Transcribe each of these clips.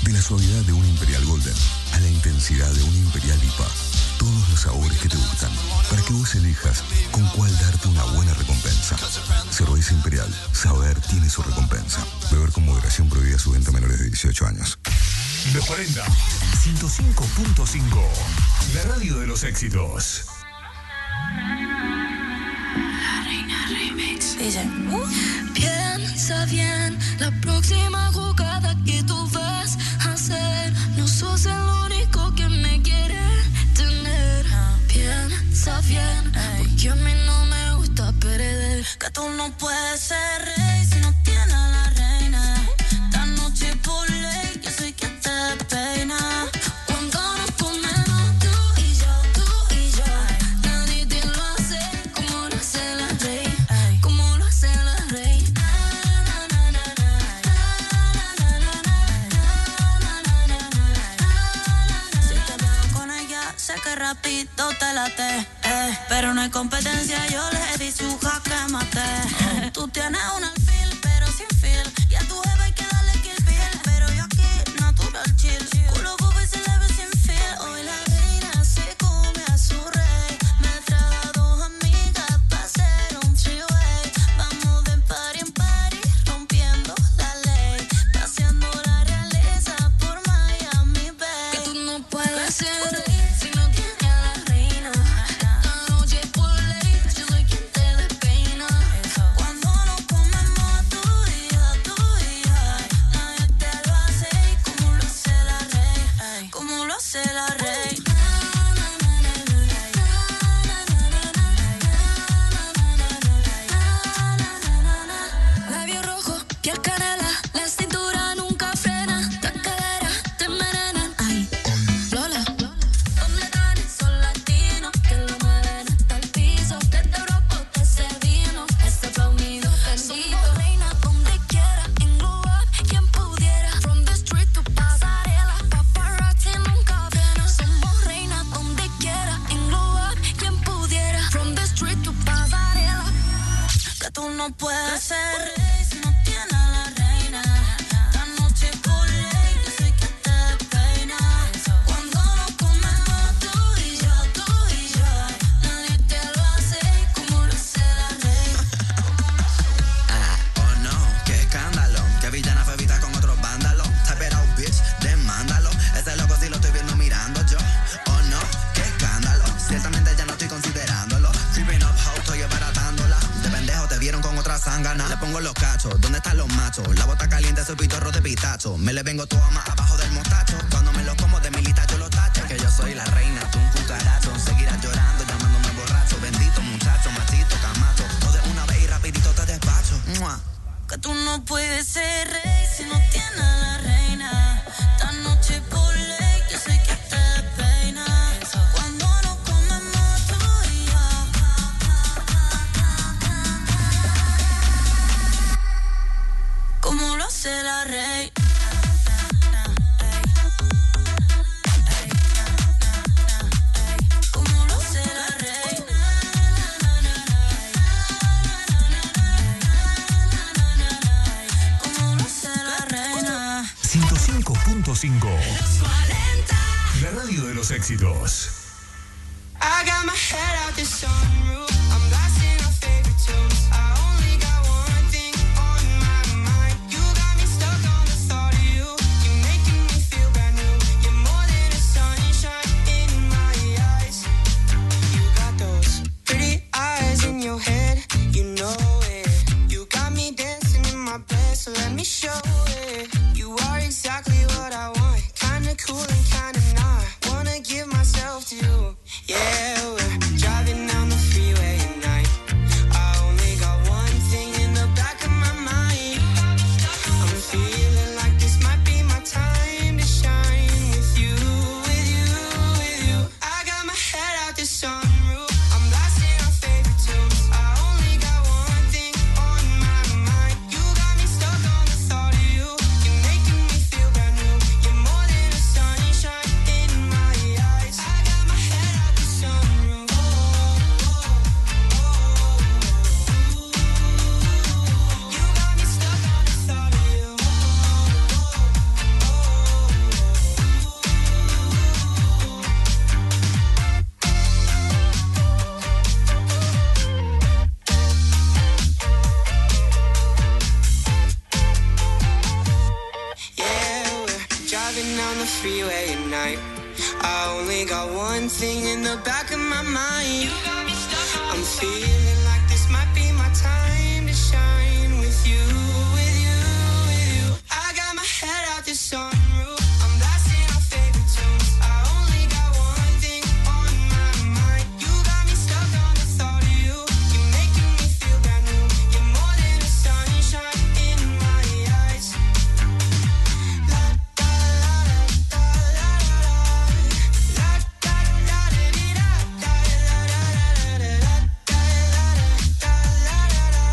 De la suavidad de un Imperial Golden a la intensidad de un Imperial IPA. Todos los sabores que te gustan, para que vos elijas con cuál darte una buena recompensa. Cerveza Imperial, saber tiene su recompensa. Beber con moderación, prohibida su venta a menores de 18 años. Los 40, 105.5, la radio de los éxitos. La Reina Remix. Dice, piensa bien, la próxima jugada que tú vas a hacer, no sos el único que me quiere tener. Piensa bien, porque a mí no me gusta perder. Que tú no puedes ser rey si no tienes a la reina. Esta noche por ley, yo soy quien te peina. Cuando nos comemos tú y yo, nadie te lo hace como lo hace la rey, como lo hace la rey. Si te veo con ella, sé que rápido te late, pero no hay competencia, yo le di su jaque mate. Tú tienes un alfil, pero sin feel, y a tu jeva hay que darle kill bill, pero yo aquí natural chill, culo bobo y se le ve sin feel. Hoy la reina se come a su rey, me trajo a dos amigas pa' hacer un three-way. Vamos de party en party, rompiendo la ley, paseando la realeza por Miami Bay. Que tú no puedes ser rey si no tienes a la reina. Esta noche por ley, yo soy quien te despeina. Cuando nos comemos tú y yo, nadie te lo hace como lo hace la rey, como lo hace la rey. Labio rojo, piel canela, la cintura nunca frena, la cadera te envenenan. Ay, Lola, ¿dónde están esos latinos que lo mueven hasta el piso? Desde Europa te vino, ese flow mío bendito. Somos reina donde quiera, en glow up, quien pudiera. From the street to pasarela, paparazzi nunca frena. Somos reina donde quiera, en glow up, quien pudiera. From the street to pasarela. Que tú no puedes ser rey si no tienes a la reina. Esta noche por ley, yo soy quien te peina. Cuando nos comemos tú y yo, nadie te lo hace como lo hace la rey. Oh no, qué escándalo, que villana fue vista con otros vándalos. Type it out, bitch, demándalo. Ese loco sí lo estoy viendo mirando yo. Oh no, qué escándalo, ciertamente ya no estoy considerándolo. Creeping up, how estoy abaratándola. De pendejo te vieron con otra zángana. Le pongo los cachos, ¿dónde están los machos? La bota caliente, soy pitorro de pitacho. Me le vengo todo más abajo del mostacho. Cuando me lo como de milita yo lo tacho. Que yo soy la reina, tú un cucaracho. Seguirás llorando, llamándome borracho. Bendito muchacho, machito, camacho. Todo de una vez y rapidito te despacho. ¡Mua! Que tú no puedes ser rey si no tienes a la reina. Esta noche por ley, yo soy quien te peina. Cuando nos comemos tú y yo. Como lo hace la rey. Como lo hace la rey. Como lo hace la reina. 105.5, Los 40. la radio de los éxitos. I got my head out the sunroof. I'm blasting our favorite tunes. I only got one thing on my mind. You got me stuck on the thought of you. You're making me feel brand new. You're more than a sunshine in my eyes. You got those pretty eyes in your head. You know it. You got me dancing in my bed, so let me show it. You are exactly what I want. Kinda cool and kinda not. Wanna give myself to you. Yeah, we're driving down the freeway. driving down the freeway at night. I only got one thing in the back of my mind. I'm feeling like this might be my time to shine with you, with you, with you. I got my head out the sunroof. I'm blasting our favorite tunes. I only got one thing on my mind. You got me stuck on the thought of you. You're making me feel brand new. You're more than a sunshine in my eyes. La da la da la la la da da da di da da la la la la la da la la la la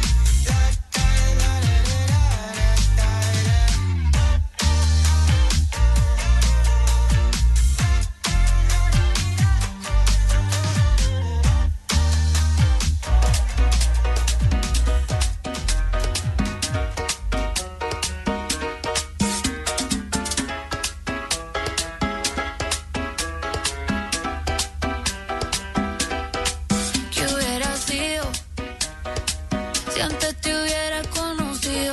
¿Qué hubiera sido si antes te hubiera conocido?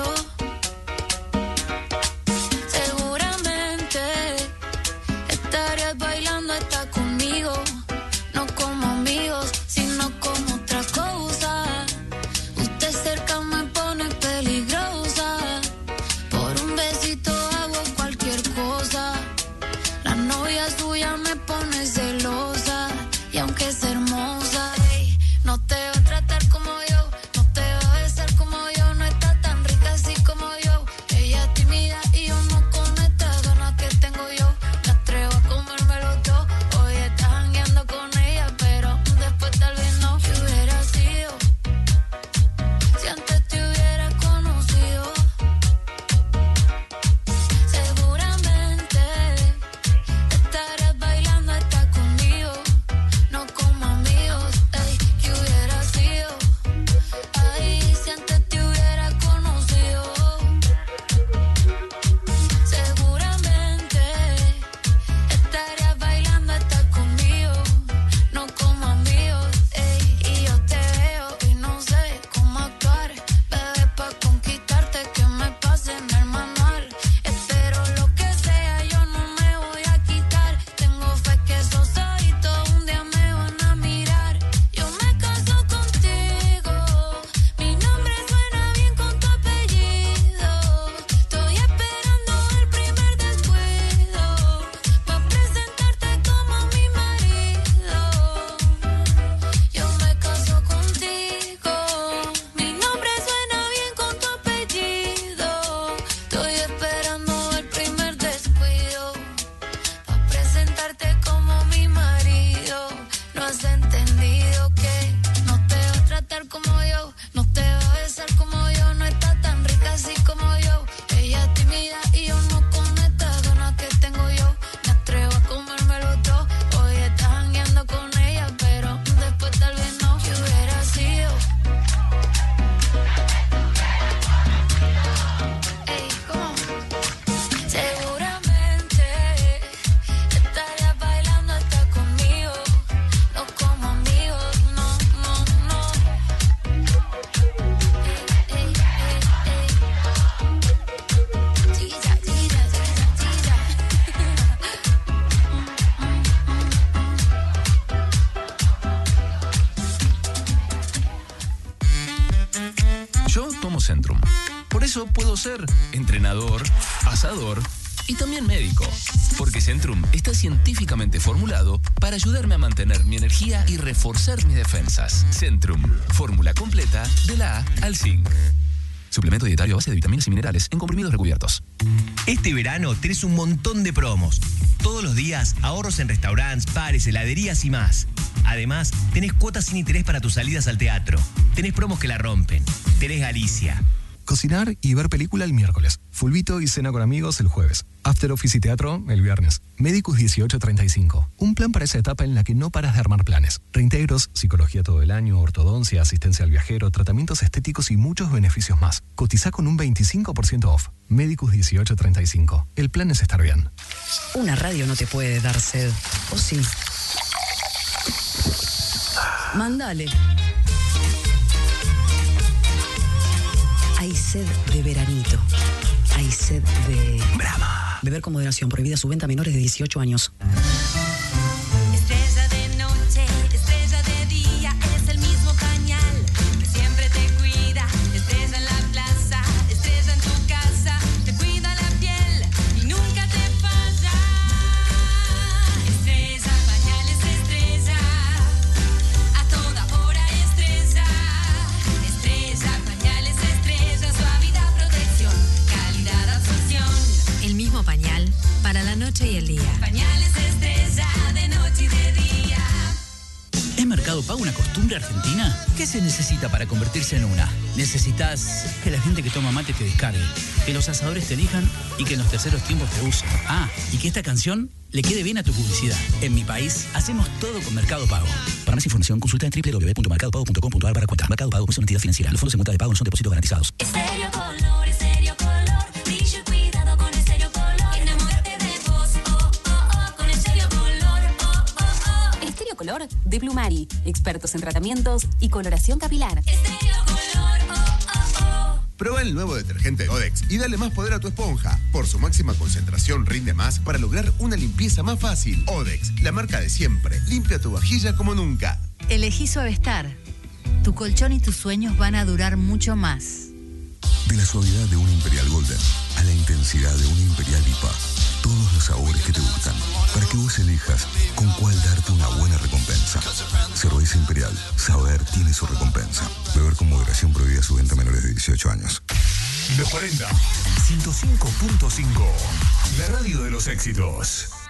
Seguramente estarías bailando hasta conmigo, no como amigos, sino como otra cosa. Usted cerca me pone peligrosa, por un besito hago cualquier cosa. La novia suya me pone celosa, y aunque es hermosa, ey, no te va a tratar como yo, no te va a besar como yo, no está tan rica así como yo. Ella es tímida y yo no con estas ganas que tengo yo. Me atrevo a comérmelo todo, hoy estás jangueando con ella, pero después tal vez no. ¿Qué hubiera sido si antes te hubiera conocido? Seguramente estarías bailando hasta conmigo, no como amigos, ey. ¿Qué hubiera sido? Ay, si antes te hubiera conocido. Seguramente estarías bailando hasta conmigo, no como amigos, ey. Y yo te veo y no sé cómo actuar, bebé, pa' conquistarte que me pase en el manual. Espero lo que sea, yo no me voy a quitar. Tengo fe que esos ojitos un día me van a mirar. Yo me caso contigo, mi nombre suena bien con tu apellido. Estoy esperando el primer descuido pa' presentarte como mi marido. Yo me caso contigo, mi nombre suena bien con tu apellido. Estoy esperando el primer descuido pa' presentarte como mi marido. No has entendido que no te va a tratar como yo, no te va a besar como yo, no está tan rica así como yo. Ella es tímida y yo no con estas ganas que tengo yo. Me atrevo a comérmelo todo, hoy estás jangueando con ella, pero después tal vez no. ¿Qué hubiera sido? Ey, ¿cómo? Seguramente estarías bailando hasta conmigo, no como amigos, no, no, no. Ey, ey, ey, ey. Tira, tira, tira, tira. Yo tomo Centrum. Por eso puedo ser entrenador, asador y también médico. Porque Centrum está científicamente formulado para ayudarme a mantener mi energía y reforzar mis defensas. Centrum, fórmula completa de la A al Zinc. Suplemento dietario a base de vitaminas y minerales en comprimidos recubiertos. Este verano tenés un montón de promos. Todos los días ahorros en restaurantes, bares, heladerías y más. Además, tenés cuotas sin interés para tus salidas al teatro. Tenés promos que la rompen. Tenés Galicia. Cocinar y ver película el miércoles. Fulbito y cena con amigos el jueves. After Office y teatro el viernes. Medicus 1835. Un plan para esa etapa en la que no paras de armar planes. Reintegros, psicología todo el año, ortodoncia, asistencia al viajero, tratamientos estéticos y muchos beneficios más. Cotiza con un 25% off. Medicus 1835. El plan es estar bien. Una radio no te puede dar sed. ¿O sí? Mándale. Hay sed de veranito. Hay sed de... Brahma. Beber con moderación. Prohibida su venta a menores de 18 años. Estrella de noche, estrella de día, es el mismo pañal que siempre te cuida. Estrella en la plaza, estrella en tu casa, te cuida la piel y nunca te falla. Estrella, pañales estrella, a toda hora estrella. Estrella, pañales estrella, suavidad, protección, calidad, absorción. El mismo pañal para la noche y el día. Pañales estrella, de noche y de día. ¿Es Mercado Pago una costumbre argentina? ¿Qué se necesita para convertirse en una? Necesitas que la gente que toma mate te descargue, que los asadores te elijan y que en los terceros tiempos te usen. Ah, y que esta canción le quede bien a tu publicidad. En mi país, hacemos todo con Mercado Pago. Para más información, consulta en www.mercadopago.com.ar/cuenta. Mercado Pago es una entidad financiera. Los fondos en cuenta de pago no son depósitos garantizados. Estéreo color, brillo y cuidado con Estéreo Color. Enamórate de vos, oh, oh, oh, con Estéreo Color, oh, oh, oh. Estéreo Color de Blumari, expertos en tratamientos y coloración capilar. Estéreo Color, oh, oh, oh. Prueba el nuevo detergente Odex y dale más poder a tu esponja. Por su máxima concentración rinde más para lograr una limpieza más fácil. Odex, la marca de siempre. Limpia tu vajilla como nunca. Elegí Suavestar. Tu colchón y tus sueños van a durar mucho más. De la suavidad de un Imperial Golden a la intensidad de un Imperial IPA. Todos los sabores que te gustan, para que vos elijas con cuál darte una buena recompensa. Cerveza Imperial, saber tiene su recompensa. Beber con moderación, prohibida su venta a menores de 18 años. Los 40, 105.5, la radio de los éxitos.